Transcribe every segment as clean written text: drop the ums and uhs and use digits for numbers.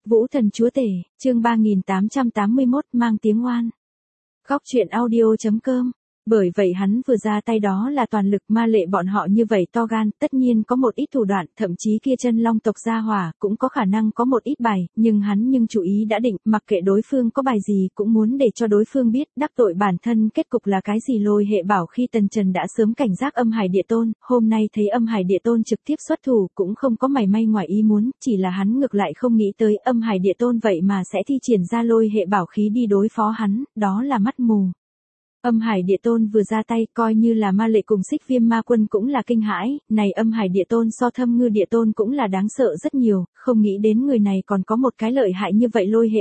Vũ Thần Chúa Tể, chương 3881 mang tiếng oan. Góc truyện audio.com. Bởi vậy hắn vừa ra tay đó là toàn lực, ma lệ bọn họ như vậy to gan, tất nhiên có một ít thủ đoạn, thậm chí kia chân long tộc gia hỏa, cũng có khả năng có một ít bài, nhưng hắn chủ ý đã định, mặc kệ đối phương có bài gì cũng muốn để cho đối phương biết, đắc tội bản thân kết cục là cái gì. Lôi hệ bảo khi Tần Trần đã sớm cảnh giác âm hải địa tôn, hôm nay thấy âm hải địa tôn trực tiếp xuất thủ cũng không có mảy may ngoài ý muốn, chỉ là hắn ngược lại không nghĩ tới âm hải địa tôn vậy mà sẽ thi triển ra lôi hệ bảo khí đi đối phó hắn, đó là mắt mù. Âm hải địa tôn vừa ra tay coi như là ma lệ cùng Xích Viêm ma quân cũng là kinh hãi, này âm hải địa tôn so Thâm Ngư địa tôn cũng là đáng sợ rất nhiều, không nghĩ đến người này còn có một cái lợi hại như vậy. Lôi hệ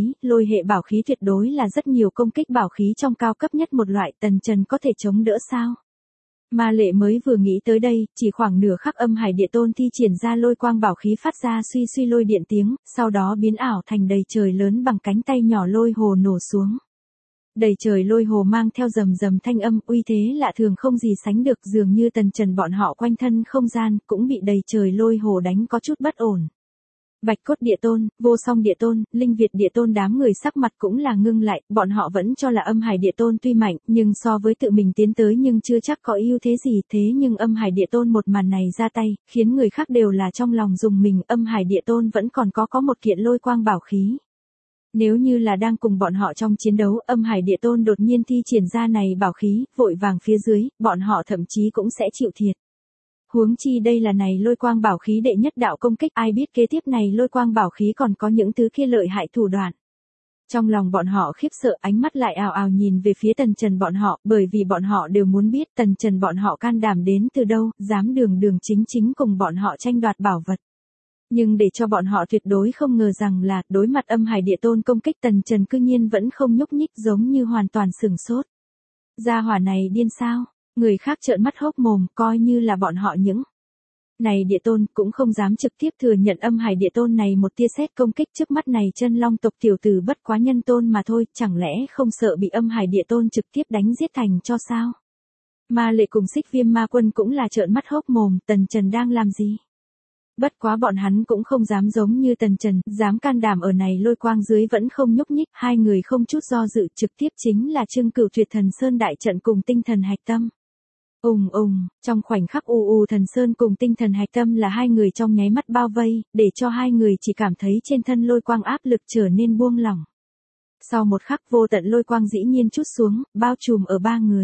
bảo khí tuyệt đối là rất nhiều công kích bảo khí trong cao cấp nhất một loại. Tần Trần có thể chống đỡ sao? Ma lệ mới vừa nghĩ tới đây, chỉ khoảng nửa khắc âm hải địa tôn thi triển ra lôi quang bảo khí phát ra suy suy lôi điện tiếng, sau đó biến ảo thành đầy trời lớn bằng cánh tay nhỏ lôi hồ nổ xuống. Đầy trời lôi hồ mang theo rầm rầm thanh âm, uy thế lạ thường không gì sánh được, dường như Tần Trần bọn họ quanh thân không gian cũng bị đầy trời lôi hồ đánh có chút bất ổn. Bạch Cốt địa tôn, Vô Song địa tôn, Linh Việt địa tôn đám người sắc mặt cũng là ngưng lại, bọn họ vẫn cho là âm hải địa tôn tuy mạnh, nhưng so với tự mình tiến tới nhưng chưa chắc có ưu thế gì. Thế nhưng âm hải địa tôn một màn này ra tay, khiến người khác đều là trong lòng dùng mình. Âm hải địa tôn vẫn còn có một kiện lôi quang bảo khí. Nếu như là đang cùng bọn họ trong chiến đấu, âm hải địa tôn đột nhiên thi triển ra này bảo khí, vội vàng phía dưới, bọn họ thậm chí cũng sẽ chịu thiệt. Huống chi đây là này lôi quang bảo khí đệ nhất đạo công kích, ai biết kế tiếp này lôi quang bảo khí còn có những thứ kia lợi hại thủ đoạn. Trong lòng bọn họ khiếp sợ, ánh mắt lại ào ào nhìn về phía Tần Trần bọn họ, bởi vì bọn họ đều muốn biết Tần Trần bọn họ can đảm đến từ đâu, dám đường chính cùng bọn họ tranh đoạt bảo vật. Nhưng để cho bọn họ tuyệt đối không ngờ rằng là, đối mặt âm hải địa tôn công kích, Tần Trần cư nhiên vẫn không nhúc nhích, giống như hoàn toàn sửng sốt. Gia hỏa này điên sao? Người khác trợn mắt hốc mồm, coi như là bọn họ những này địa tôn cũng không dám trực tiếp thừa nhận âm hải địa tôn này một tia sét công kích. Trước mắt này chân long tộc tiểu tử bất quá nhân tôn mà thôi, chẳng lẽ không sợ bị âm hải địa tôn trực tiếp đánh giết thành cho sao? Ma lệ cùng Xích Viêm ma quân cũng là trợn mắt hốc mồm, Tần Trần đang làm gì? Bất quá bọn hắn cũng không dám giống như Tần Trần, dám can đảm ở này lôi quang dưới vẫn không nhúc nhích, hai người không chút do dự trực tiếp chính là Trưng Cửu Tuyệt Thần Sơn đại trận cùng Tinh Thần Hạch Tâm. Trong khoảnh khắc Thần Sơn cùng Tinh Thần Hạch Tâm là hai người trong nháy mắt bao vây, để cho hai người chỉ cảm thấy trên thân lôi quang áp lực trở nên buông lỏng. Sau một khắc vô tận lôi quang dĩ nhiên trút xuống, bao trùm ở ba người.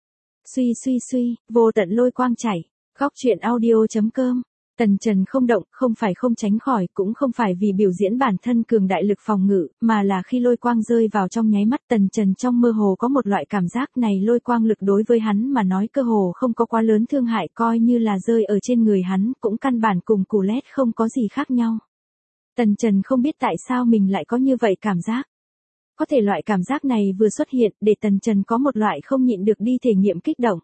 Suy, vô tận lôi quang chảy. Góc truyện audio.com. Tần Trần không động, không phải không tránh khỏi, cũng không phải vì biểu diễn bản thân cường đại lực phòng ngự, mà là khi lôi quang rơi vào trong nháy mắt, Tần Trần trong mơ hồ có một loại cảm giác này lôi quang lực đối với hắn mà nói cơ hồ không có quá lớn thương hại, coi như là rơi ở trên người hắn, cũng căn bản cùng củ lét không có gì khác nhau. Tần Trần không biết tại sao mình lại có như vậy cảm giác. Có thể loại cảm giác này vừa xuất hiện, để Tần Trần có một loại không nhịn được đi thể nghiệm kích động.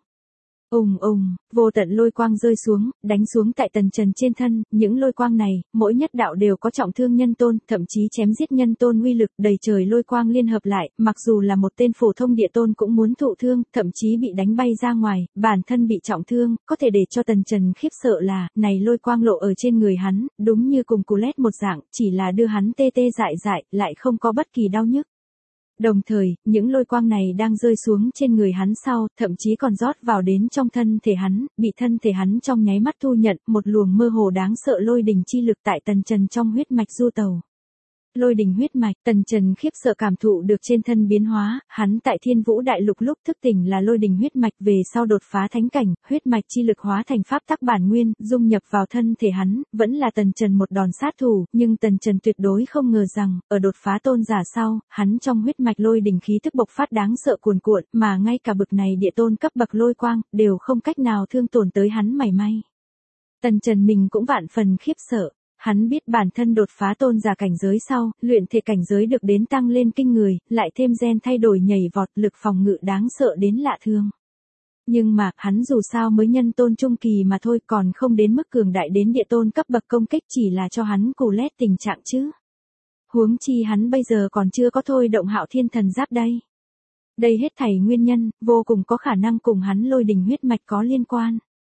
Vô tận lôi quang rơi xuống, đánh xuống tại Tần Trần trên thân, những lôi quang này, mỗi nhất đạo đều có trọng thương nhân tôn, thậm chí chém giết nhân tôn uy lực, đầy trời lôi quang liên hợp lại, mặc dù là một tên phổ thông địa tôn cũng muốn thụ thương, thậm chí bị đánh bay ra ngoài, bản thân bị trọng thương, có thể để cho Tần Trần khiếp sợ là, này lôi quang lộ ở trên người hắn, đúng như cùng cú lét một dạng, chỉ là đưa hắn tê tê dại, lại không có bất kỳ đau nhức. Đồng thời, những lôi quang này đang rơi xuống trên người hắn sau, thậm chí còn rót vào đến trong thân thể hắn, bị thân thể hắn trong nháy mắt thu nhận, một luồng mơ hồ đáng sợ lôi đình chi lực tại Tần Trần trong huyết mạch du tàu. Lôi đình huyết mạch, Tần Trần khiếp sợ cảm thụ được trên thân biến hóa, hắn tại Thiên Vũ Đại Lục lúc thức tỉnh là lôi đình huyết mạch, về sau đột phá thánh cảnh, huyết mạch chi lực hóa thành pháp tắc bản nguyên, dung nhập vào thân thể hắn, vẫn là Tần Trần một đòn sát thủ, nhưng Tần Trần tuyệt đối không ngờ rằng, ở đột phá tôn giả sau, hắn trong huyết mạch lôi đình khí tức bộc phát đáng sợ cuồn cuộn, mà ngay cả bực này địa tôn cấp bậc lôi quang, đều không cách nào thương tổn tới hắn mảy may. Tần Trần mình cũng vạn phần khiếp sợ. Hắn biết bản thân đột phá tôn giả cảnh giới sau, luyện thể cảnh giới được đến tăng lên kinh người, lại thêm gen thay đổi nhảy vọt, lực phòng ngự đáng sợ đến lạ thường. Nhưng mà, hắn dù sao mới nhân tôn trung kỳ mà thôi, còn không đến mức cường đại đến địa tôn cấp bậc công kích, chỉ là cho hắn cù lét tình trạng chứ. Huống chi hắn bây giờ còn chưa có thôi động Hạo Thiên Thần Giáp đây. Đây hết thảy nguyên nhân, vô cùng có khả năng cùng hắn lôi đình huyết mạch có liên quan.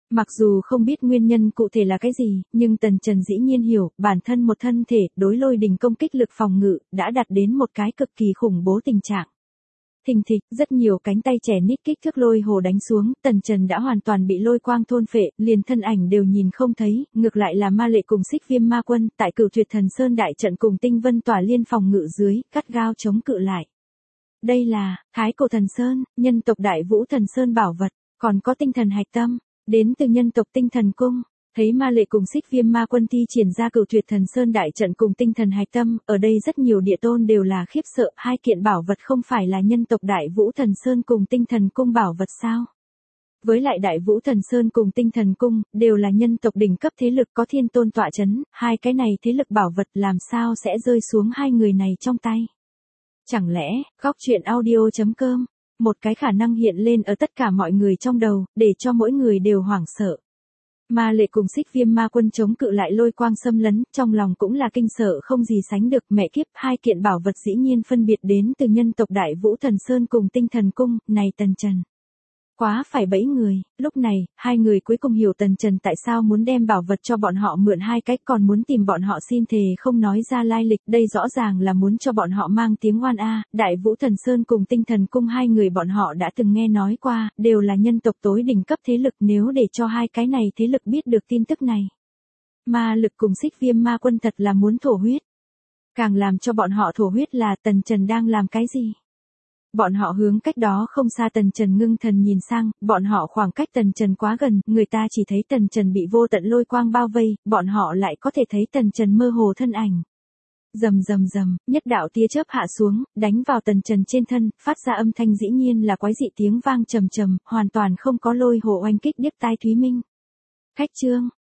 Mặc dù không biết nguyên nhân cụ thể là cái gì, nhưng Tần Trần dĩ nhiên hiểu, bản thân một thân thể, đối lôi đình công kích lực phòng ngự, đã đạt đến một cái cực kỳ khủng bố tình trạng. Thình thịch, rất nhiều cánh tay trẻ nít kích thước lôi hồ đánh xuống, Tần Trần đã hoàn toàn bị lôi quang thôn phệ, liền thân ảnh đều nhìn không thấy, ngược lại là Ma Lệ cùng Xích Viêm Ma Quân, tại Cửu Tuyệt Thần Sơn đại trận cùng Tinh Vân Tỏa Liên phòng ngự dưới, cắt gao chống cự lại. Đây là Thái Cổ Thần Sơn, nhân tộc Đại Vũ Thần Sơn bảo vật, còn có tinh thần hạch tâm, đến từ nhân tộc Tinh Thần Cung. Thấy Ma Lệ cùng Xích Viêm Ma Quân thi triển ra Cửu Tuyệt Thần Sơn đại trận cùng tinh thần hạch tâm, ở đây rất nhiều địa tôn đều là khiếp sợ, hai kiện bảo vật không phải là nhân tộc Đại Vũ Thần Sơn cùng Tinh Thần Cung bảo vật sao? Với lại Đại Vũ Thần Sơn cùng Tinh Thần Cung, đều là nhân tộc đỉnh cấp thế lực có thiên tôn tọa chấn, hai cái này thế lực bảo vật làm sao sẽ rơi xuống hai người này trong tay? Chẳng lẽ, Góc Truyện Audio.com, một cái khả năng hiện lên ở tất cả mọi người trong đầu, để cho mỗi người đều hoảng sợ. Ma Lệ cùng Xích Viêm Ma Quân chống cự lại lôi quang xâm lấn, trong lòng cũng là kinh sợ không gì sánh được, mẹ kiếp, hai kiện bảo vật dĩ nhiên phân biệt đến từ nhân tộc Đại Vũ Thần Sơn cùng Tinh Thần Cung, này Tần Trần. Quá phải bẫy người, lúc này, hai người cuối cùng hiểu Tần Trần tại sao muốn đem bảo vật cho bọn họ mượn hai cách còn muốn tìm bọn họ xin thề không nói ra lai lịch, đây rõ ràng là muốn cho bọn họ mang tiếng oan a. Đại Vũ Thần Sơn cùng Tinh Thần Cung hai người bọn họ đã từng nghe nói qua, đều là nhân tộc tối đỉnh cấp thế lực, nếu để cho hai cái này thế lực biết được tin tức này. Ma Lực cùng Xích Viêm Ma Quân thật là muốn thổ huyết. Càng làm cho bọn họ thổ huyết là Tần Trần đang làm cái gì? Bọn họ hướng cách đó không xa Tần Trần ngưng thần nhìn sang, bọn họ khoảng cách Tần Trần quá gần, người ta chỉ thấy Tần Trần bị vô tận lôi quang bao vây, bọn họ lại có thể thấy Tần Trần mơ hồ thân ảnh. Rầm rầm rầm, nhất đạo tia chớp hạ xuống, đánh vào Tần Trần trên thân, phát ra âm thanh dĩ nhiên là quái dị tiếng vang trầm trầm, hoàn toàn không có lôi hồ oanh kích điếc tai Thúy Minh. Khách chương,